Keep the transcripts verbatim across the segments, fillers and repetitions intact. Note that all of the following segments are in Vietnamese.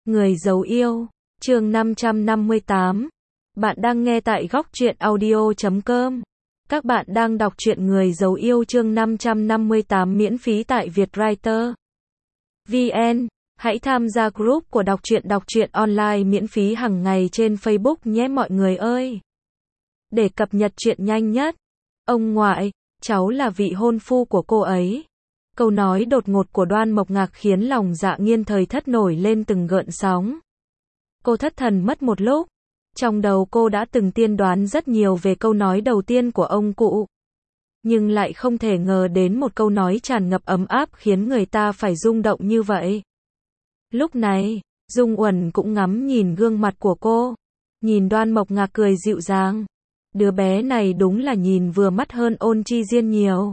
Người giấu yêu, chương năm trăm năm mươi tám. Bạn đang nghe tại góc truyện audio chấm com. Các bạn đang đọc truyện Người giấu yêu chương năm trăm năm mươi tám miễn phí tại Vietwriter. vê en. Hãy tham gia group của đọc truyện đọc truyện online miễn phí hàng ngày trên Facebook nhé mọi người ơi. Để cập nhật truyện nhanh nhất. Ông ngoại, cháu là vị hôn phu của cô ấy. Câu nói đột ngột của Đoan Mộc Ngạc khiến lòng Dạ Nghiên Thời Thất nổi lên từng gợn sóng. Cô thất thần mất một lúc. Trong đầu cô đã từng tiên đoán rất nhiều về câu nói đầu tiên của ông cụ. Nhưng lại không thể ngờ đến một câu nói tràn ngập ấm áp khiến người ta phải rung động như vậy. Lúc này, Dung Uẩn cũng ngắm nhìn gương mặt của cô. Nhìn Đoan Mộc Ngạc cười dịu dàng. Đứa bé này đúng là nhìn vừa mắt hơn Ôn Chi Diên nhiều.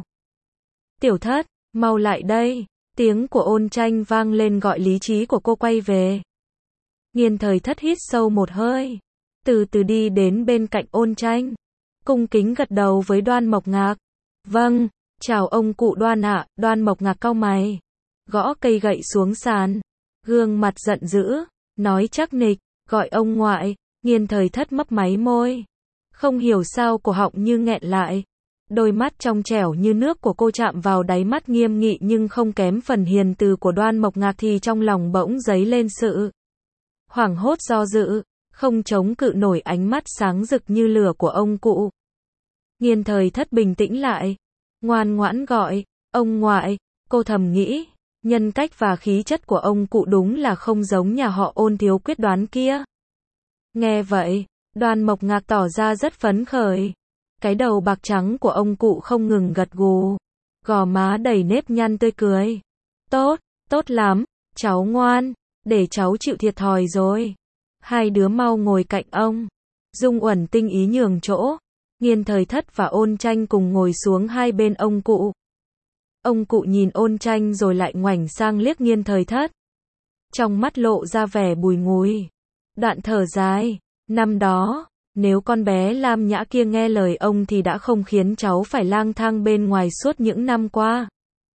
Tiểu Thất, mau lại đây. Tiếng của Ôn Tranh vang lên gọi lý trí của cô quay về. Nghiên Thời Thất hít sâu một hơi. Từ từ đi đến bên cạnh Ôn Tranh. Cung kính gật đầu với Đoan Mộc Ngạc. Vâng, chào ông cụ Đoan ạ. Đoan Mộc Ngạc cau mày. Gõ cây gậy xuống sàn. Gương mặt giận dữ. Nói chắc nịch. Gọi ông ngoại. Nghiên Thời Thất mấp máy môi. Không hiểu sao cổ họng như nghẹn lại. Đôi mắt trong trẻo như nước của cô chạm vào đáy mắt nghiêm nghị nhưng không kém phần hiền từ của Đoan Mộc Ngạc thì trong lòng bỗng dấy lên sự hoảng hốt do dự, không chống cự nổi ánh mắt sáng rực như lửa của ông cụ. Nghiên Thời Thất bình tĩnh lại, ngoan ngoãn gọi, ông ngoại, cô thầm nghĩ, nhân cách và khí chất của ông cụ đúng là không giống nhà họ Ôn thiếu quyết đoán kia. Nghe vậy, Đoan Mộc Ngạc tỏ ra rất phấn khởi. Cái đầu bạc trắng của ông cụ không ngừng gật gù, gò má đầy nếp nhăn tươi cười. Tốt, tốt lắm, cháu ngoan, để cháu chịu thiệt thòi rồi. Hai đứa mau ngồi cạnh ông. Dung Uẩn tinh ý nhường chỗ. Nghiên Thời Thất và Ôn Tranh cùng ngồi xuống hai bên ông cụ. Ông cụ nhìn Ôn Tranh rồi lại ngoảnh sang liếc Nghiên Thời Thất. Trong mắt lộ ra vẻ bùi ngùi. Đoạn thở dài, năm đó, nếu con bé Lam Nhã kia nghe lời ông thì đã không khiến cháu phải lang thang bên ngoài suốt những năm qua.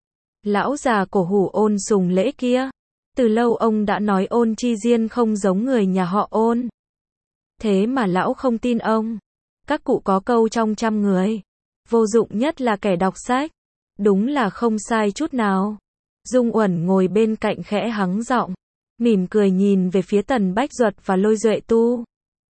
Lão già cổ hủ Ôn Sùng Lễ kia. Từ lâu ông đã nói Ôn Chi Diên không giống người nhà họ Ôn. Thế mà lão không tin ông. Các cụ có câu trong trăm người. Vô dụng nhất là kẻ đọc sách. Đúng là không sai chút nào. Dung Uẩn ngồi bên cạnh khẽ hắng giọng. Mỉm cười nhìn về phía Tần Bách Duật và Lôi Duệ Tu.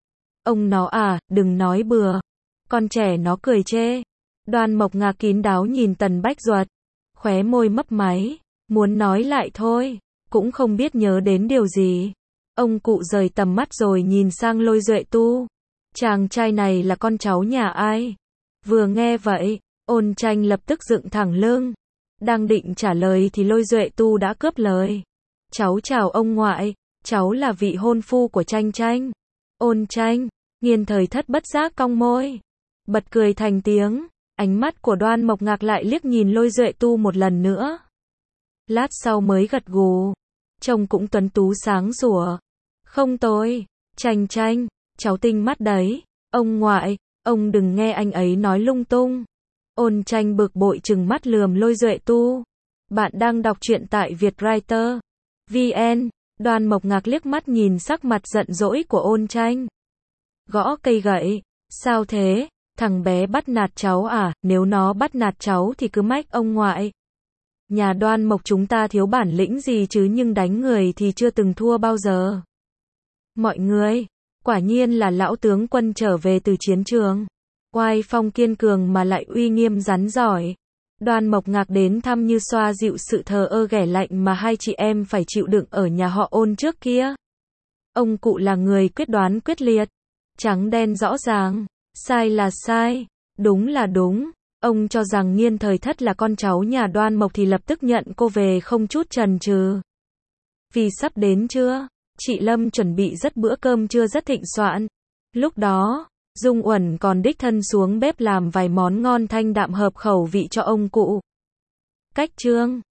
Ông nó à, đừng nói bừa. Con trẻ nó cười chê. Đoan Mộc Ngạc kín đáo nhìn Tần Bách Duật. Khóe môi mấp máy. Muốn nói lại thôi. Cũng không biết nhớ đến điều gì. Ông cụ rời tầm mắt rồi nhìn sang Lôi Duệ Tu. Chàng trai này là con cháu nhà ai? Vừa nghe vậy, Ôn Tranh lập tức dựng thẳng lưng. Đang định trả lời thì Lôi Duệ Tu đã cướp lời. Cháu chào ông ngoại, cháu là vị hôn phu của Tranh Tranh. Ôn Tranh, Nghiên Thời Thất bất giác cong môi. Bật cười thành tiếng, ánh mắt của Đoan Mộc Ngạc lại liếc nhìn Lôi Duệ Tu một lần nữa. Lát sau mới gật gù. Trông cũng tuấn tú sáng sủa. Không tôi, Tranh Tranh, cháu tinh mắt đấy. Ông ngoại, ông đừng nghe anh ấy nói lung tung. Ôn Tranh bực bội trừng mắt lườm Lôi Duệ Tu. Bạn đang đọc truyện tại Vietwriter. vê en. Đoan Mộc Ngạc liếc mắt nhìn sắc mặt giận dỗi của Ôn Tranh. Gõ cây gậy. Sao thế? Thằng bé bắt nạt cháu à? Nếu nó bắt nạt cháu thì cứ mách ông ngoại. Nhà Đoan Mộc chúng ta thiếu bản lĩnh gì chứ nhưng đánh người thì chưa từng thua bao giờ. Mọi người, quả nhiên là lão tướng quân trở về từ chiến trường. Oai phong kiên cường mà lại uy nghiêm rắn giỏi. Đoan Mộc Ngạc đến thăm như xoa dịu sự thờ ơ ghẻ lạnh mà hai chị em phải chịu đựng ở nhà họ Ôn trước kia. Ông cụ là người quyết đoán quyết liệt. Trắng đen rõ ràng. Sai là sai. Đúng là đúng. Ông cho rằng Nghiên Thời Thất là con cháu nhà Đoan Mộc thì lập tức nhận cô về không chút chần chừ. Vì sắp đến trưa, chị Lâm chuẩn bị rất bữa cơm trưa rất thịnh soạn. Lúc đó, Dung Uẩn còn đích thân xuống bếp làm vài món ngon thanh đạm hợp khẩu vị cho ông cụ. Cách chương